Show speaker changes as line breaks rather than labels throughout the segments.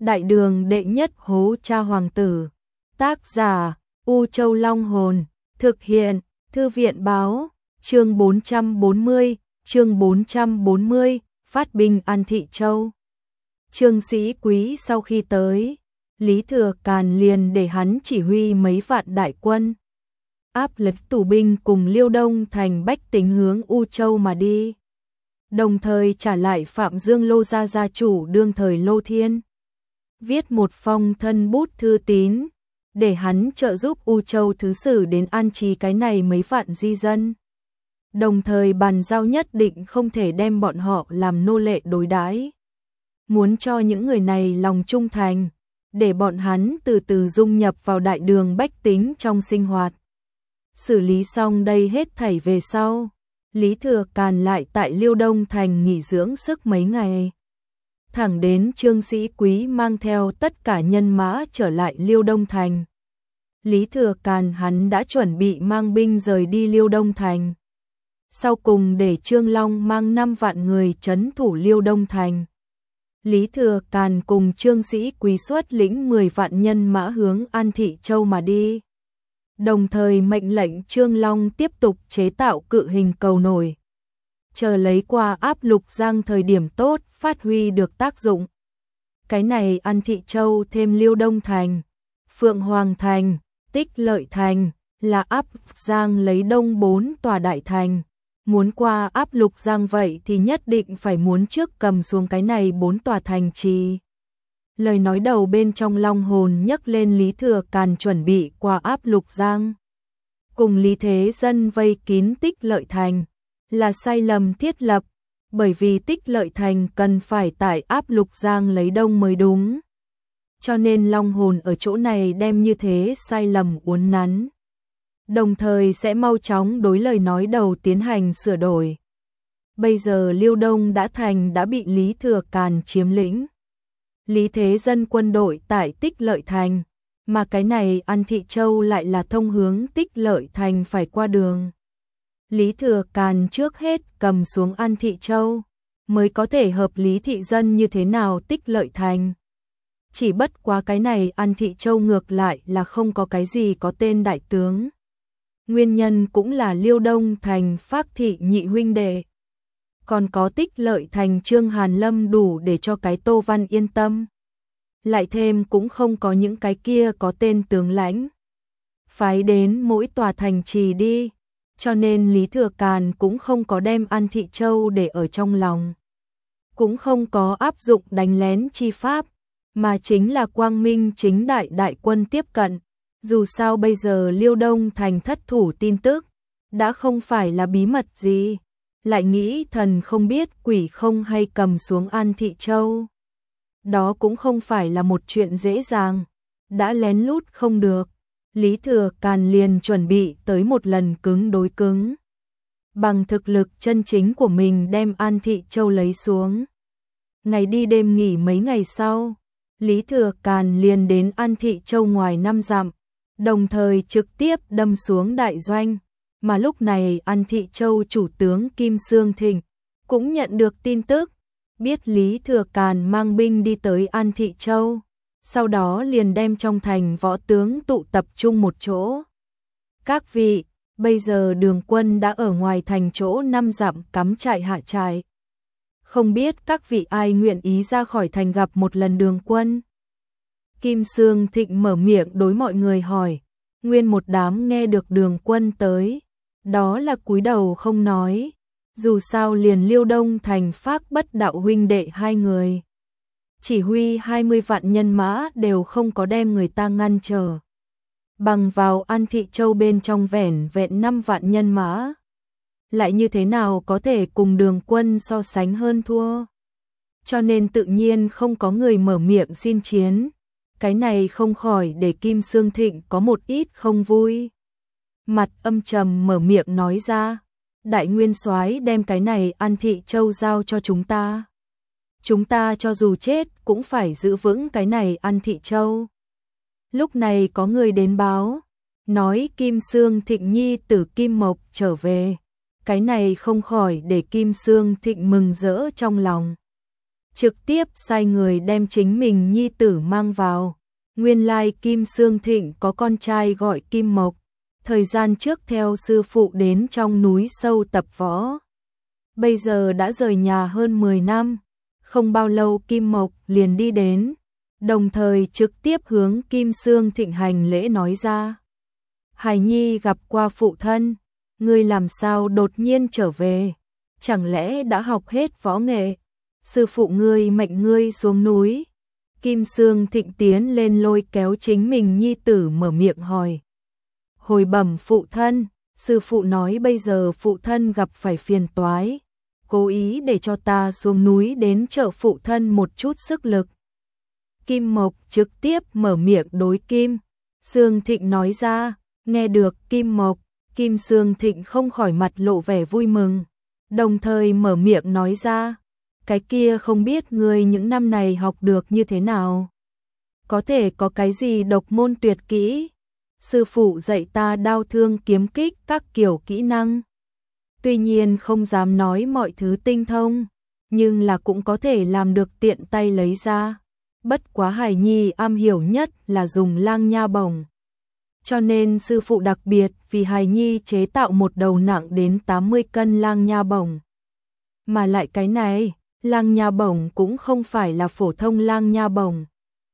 Đại đường đệ nhất hố cha hoàng tử. Tác giả U Châu Long Hồn. Thực hiện Thư viện Báo. Chương 440, phát binh An Thị Châu. Trương Sĩ Quý sau khi tới, Lý Thừa Càn liền để hắn chỉ huy mấy vạn đại quân, áp lực tù binh cùng Liêu Đông thành bách tính hướng U Châu mà đi. Đồng thời trả lại Phạm Dương Lô gia gia chủ đương thời Lô Thiên, viết một phong thân bút thư tín, để hắn trợ giúp U Châu thứ sử đến an trí cái này mấy vạn di dân. Đồng thời bàn giao nhất định không thể đem bọn họ làm nô lệ đối đãi, muốn cho những người này lòng trung thành, để bọn hắn từ từ dung nhập vào đại đường bách tính trong sinh hoạt. Xử lý xong đây hết thảy về sau, Lý Thừa Càn lại tại Liêu Đông thành nghỉ dưỡng sức mấy ngày. Thẳng đến Trương Sĩ Quý mang theo tất cả nhân mã trở lại Liêu Đông thành. Lý Thừa Càn hắn đã chuẩn bị mang binh rời đi Liêu Đông thành. Sau cùng để Trương Long mang 5 vạn người trấn thủ Liêu Đông thành. Lý Thừa Càn cùng Trương Sĩ Quý xuất lĩnh 10 vạn nhân mã hướng An Thị Châu mà đi. Đồng thời mệnh lệnh Trương Long tiếp tục chế tạo cự hình cầu nổi, chờ lấy qua áp Lục Giang thời điểm tốt phát huy được tác dụng. Cái này An Thị Châu thêm Liêu Đông thành, Phượng Hoàng thành, Tích Lợi thành là áp Giang lấy đông 4 tòa đại thành. Muốn qua áp Lục Giang vậy thì nhất định phải muốn trước cầm xuống cái này 4 tòa thành trì. Lời nói đầu bên trong Long Hồn nhắc lên Lý Thừa Càn chuẩn bị qua áp Lục Giang, cùng Lý Thế Dân vây kín Tích Lợi thành là sai lầm thiết lập, bởi vì Tích Lợi thành cần phải tại áp Lục Giang lấy đông mới đúng. Cho nên Long Hồn ở chỗ này đem như thế sai lầm uốn nắn, đồng thời sẽ mau chóng đối lời nói đầu tiến hành sửa đổi. Bây giờ Liêu Đông đã bị Lý Thừa Càn chiếm lĩnh. Lý Thế Dân quân đội tại Tích Lợi thành, mà cái này An Thị Châu lại là thông hướng Tích Lợi thành phải qua đường. Lý Thừa Càn trước hết cầm xuống An Thị Châu, mới có thể hợp lý thị dân như thế nào Tích Lợi thành. Chỉ bất quá cái này An Thị Châu ngược lại là không có cái gì có tên đại tướng. Nguyên nhân cũng là Liêu Đông thành Phác Thị nhị huynh đệ, còn có Tích Lợi thành Trương Hàn Lâm đủ để cho cái Tô Văn yên tâm. Lại thêm cũng không có những cái kia có tên tướng lãnh phái đến mỗi tòa thành trì đi, cho nên Lý Thừa Càn cũng không có đem An Thị Châu để ở trong lòng, cũng không có áp dụng đánh lén chi pháp, mà chính là quang minh chính đại đại quân tiếp cận. Dù sao bây giờ Liêu Đông thành thất thủ tin tức đã không phải là bí mật gì, lại nghĩ thần không biết quỷ không hay cầm xuống An Thị Châu. Đó cũng không phải là một chuyện dễ dàng, đã lén lút không được. Lý Thừa Càn liền chuẩn bị tới một lần cứng đối cứng, bằng thực lực chân chính của mình đem An Thị Châu lấy xuống. Ngày đi đêm nghỉ mấy ngày sau, Lý Thừa Càn liền đến An Thị Châu ngoài 5 dặm, đồng thời trực tiếp đâm xuống đại doanh. Mà lúc này An Thị Châu chủ tướng Kim Xương Thịnh cũng nhận được tin tức, biết Lý Thừa Càn mang binh đi tới An Thị Châu, sau đó liền đem trong thành võ tướng tụ tập trung một chỗ. Các vị, bây giờ đường quân đã ở ngoài thành chỗ 5 dặm cắm trại hạ trại. Không biết các vị ai nguyện ý ra khỏi thành gặp một lần đường quân? Kim Xương Thịnh mở miệng đối mọi người hỏi. Nguyên một đám nghe được đường quân tới, đó là cúi đầu không nói. Dù sao liền Liêu Đông thành Phác Bất Đạo huynh đệ 2 người, chỉ huy 20 vạn nhân mã đều không có đem người ta ngăn trở. Bằng vào An Thị Châu bên trong vẻn vẹn 5 vạn nhân mã, lại như thế nào có thể cùng đường quân so sánh hơn thua. Cho nên tự nhiên không có người mở miệng xin chiến. Cái này không khỏi để Kim Xương Thịnh có một ít không vui. Mặt âm trầm mở miệng nói ra, đại nguyên soái đem cái này An Thị Châu giao cho chúng ta. Chúng ta cho dù chết cũng phải giữ vững cái này An Thị Châu. Lúc này có người đến báo, nói Kim Xương Thịnh nhi tử Kim Mộc trở về. Cái này không khỏi để Kim Xương Thịnh mừng rỡ trong lòng. trực tiếp sai người đem chính mình nhi tử mang vào. Nguyên lai Kim Sương Thịnh có con trai gọi Kim Mộc, thời gian trước theo sư phụ đến trong núi sâu tập võ. Bây giờ đã rời nhà hơn 10 năm, không bao lâu Kim Mộc liền đi đến, đồng thời trực tiếp hướng Kim Sương Thịnh hành lễ nói ra. Hải nhi gặp qua phụ thân, ngươi làm sao đột nhiên trở về, chẳng lẽ đã học hết võ nghệ, sư phụ ngươi mệnh ngươi xuống núi. Kim Sương Thịnh tiến lên lôi kéo chính mình nhi tử mở miệng hỏi. Hồi bẩm phụ thân, sư phụ nói bây giờ phụ thân gặp phải phiền toái, cố ý để cho ta xuống núi đến trợ phụ thân một chút sức lực. Kim Mộc trực tiếp mở miệng đối Kim Sương Thịnh nói ra. Nghe được Kim Mộc, Kim Sương Thịnh không khỏi mặt lộ vẻ vui mừng, đồng thời mở miệng nói ra. Cái kia không biết ngươi những năm này học được như thế nào? Có thể có cái gì độc môn tuyệt kỹ? Sư phụ dạy ta đao thương kiếm kích các kiểu kỹ năng. Tuy nhiên không dám nói mọi thứ tinh thông, nhưng là cũng có thể làm được tiện tay lấy ra. Bất quá Hải nhi am hiểu nhất là dùng lang nha bổng. Cho nên sư phụ đặc biệt vì Hải nhi chế tạo một đầu nặng đến 80 cân lang nha bổng. Mà lại cái này, lang nha bổng cũng không phải là phổ thông lang nha bổng.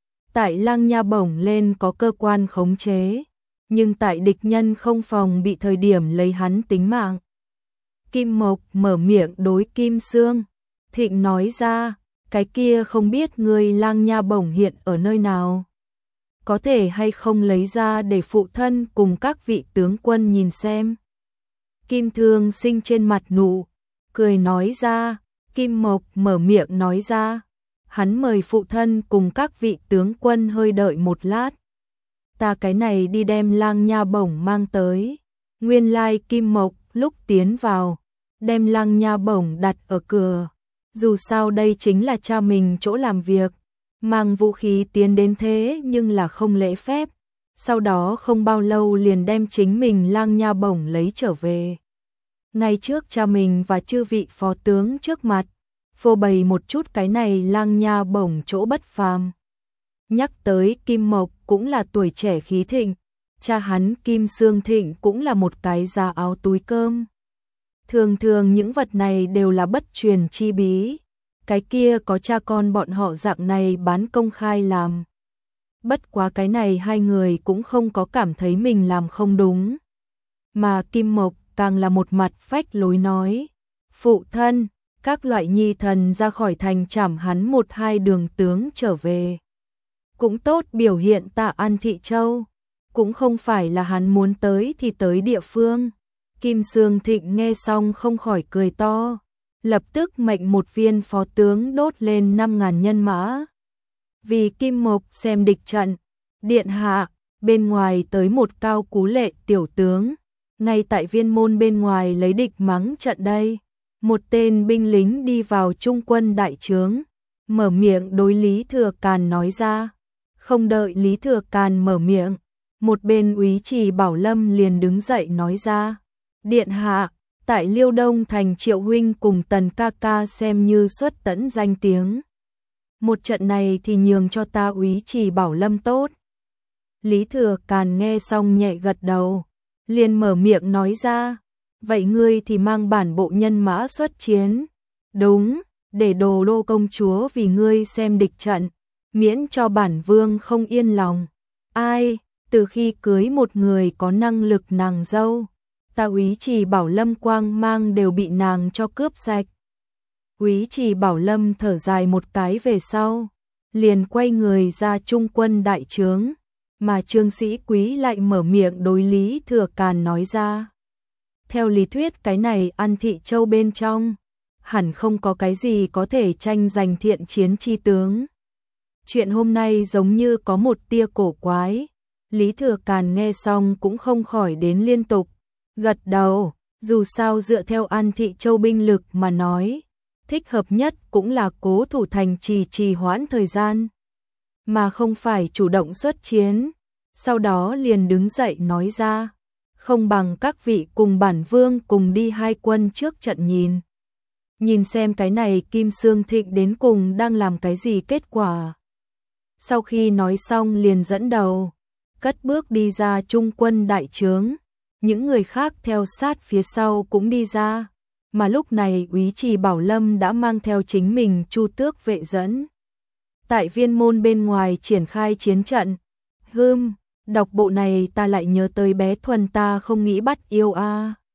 Tại lang nha bổng lên có cơ quan khống chế, nhưng tại địch nhân không phòng bị thời điểm lấy hắn tính mạng. Kim Mộc mở miệng đối Kim Sương Thịnh nói ra, cái kia không biết ngươi lang nha bổng hiện ở nơi nào. Có thể hay không lấy ra để phụ thân cùng các vị tướng quân nhìn xem. Kim Thương Sinh trên mặt nụ cười nói ra. Kim Mộc mở miệng nói ra, hắn mời phụ thân cùng các vị tướng quân hơi đợi một lát. Ta cái này đi đem lang nha bổng mang tới. Nguyên lai Kim Mộc lúc tiến vào, đem lang nha bổng đặt ở cửa. Dù sao đây chính là cha mình chỗ làm việc, mang vũ khí tiến đến thế nhưng là không lễ phép. Sau đó không bao lâu liền đem chính mình lang nha bổng lấy trở về. Ngay trước cha mình và chư vị phó tướng trước mặt, phô bày một chút cái này lang nha bổng chỗ bất phàm. Nhắc tới Kim Mộc cũng là tuổi trẻ khí thịnh, cha hắn Kim Sương Thịnh cũng là một cái da áo túi cơm. Thường thường những vật này đều là bất truyền chi bí, cái kia có cha con bọn họ dạng này bán công khai làm. Bất quá cái này hai người cũng không có cảm thấy mình làm không đúng. Mà Kim Mộc càng là một mặt phách lối nói, phụ thân, các loại nhi thần ra khỏi thành trảm hắn 1-2 đường tướng trở về. Cũng tốt biểu hiện tạ An Thị Châu, cũng không phải là hắn muốn tới thì tới địa phương. Kim Sương Thịnh nghe xong không khỏi cười to, lập tức mệnh một viên phó tướng đốt lên 5.000 nhân mã. Vì Kim Mộc xem địch trận, điện hạ, bên ngoài tới một cao cú lệ tiểu tướng, ngay tại viên môn bên ngoài lấy địch mắng trận đây. Một tên binh lính đi vào trung quân đại trướng, mở miệng đối Lý Thừa Càn nói ra. Không đợi Lý Thừa Càn mở miệng, một bên úy Trì Bảo Lâm liền đứng dậy nói ra. Điện hạ, tại Liêu Đông thành Triệu huynh cùng Tần ca ca xem như xuất tẫn danh tiếng. Một trận này thì nhường cho ta úy Trì Bảo Lâm tốt. Lý Thừa Càn nghe xong nhẹ gật đầu, liền mở miệng nói ra. Vậy ngươi thì mang bản bộ nhân mã xuất chiến. Đúng, để Đồ Đô công chúa vì ngươi xem địch trận, miễn cho bản vương không yên lòng. Ai, từ khi cưới một người có năng lực nàng dâu, ta úy Trì Bảo Lâm quang mang đều bị nàng cho cướp sạch. Úy Trì Bảo Lâm thở dài một cái về sau, liền quay người ra trung quân đại trướng, mà Trương Sĩ Quý lại mở miệng đối Lý Thừa Càn nói ra. Theo lý thuyết cái này An Thị Châu bên trong, hẳn không có cái gì có thể tranh giành thiện chiến chi tướng. Chuyện hôm nay giống như có một tia cổ quái. Lý Thừa Càn nghe xong cũng không khỏi đến liên tục gật đầu, dù sao dựa theo An Thị Châu binh lực mà nói, thích hợp nhất cũng là cố thủ thành trì hoãn thời gian, mà không phải chủ động xuất chiến. Sau đó liền đứng dậy nói ra, không bằng các vị cùng bản vương cùng đi hai quân trước trận nhìn. nhìn xem cái này Kim Sương Thịnh đến cùng đang làm cái gì kết quả. Sau khi nói xong liền dẫn đầu, cất bước đi ra trung quân đại trướng, những người khác theo sát phía sau cũng đi ra, mà lúc này úy trì Bảo Lâm đã mang theo chính mình Chu Tước vệ dẫn. Tại viên môn bên ngoài triển khai chiến trận. Đọc bộ này ta lại nhớ tới bé Thuần ta không nghĩ bắt yêu a.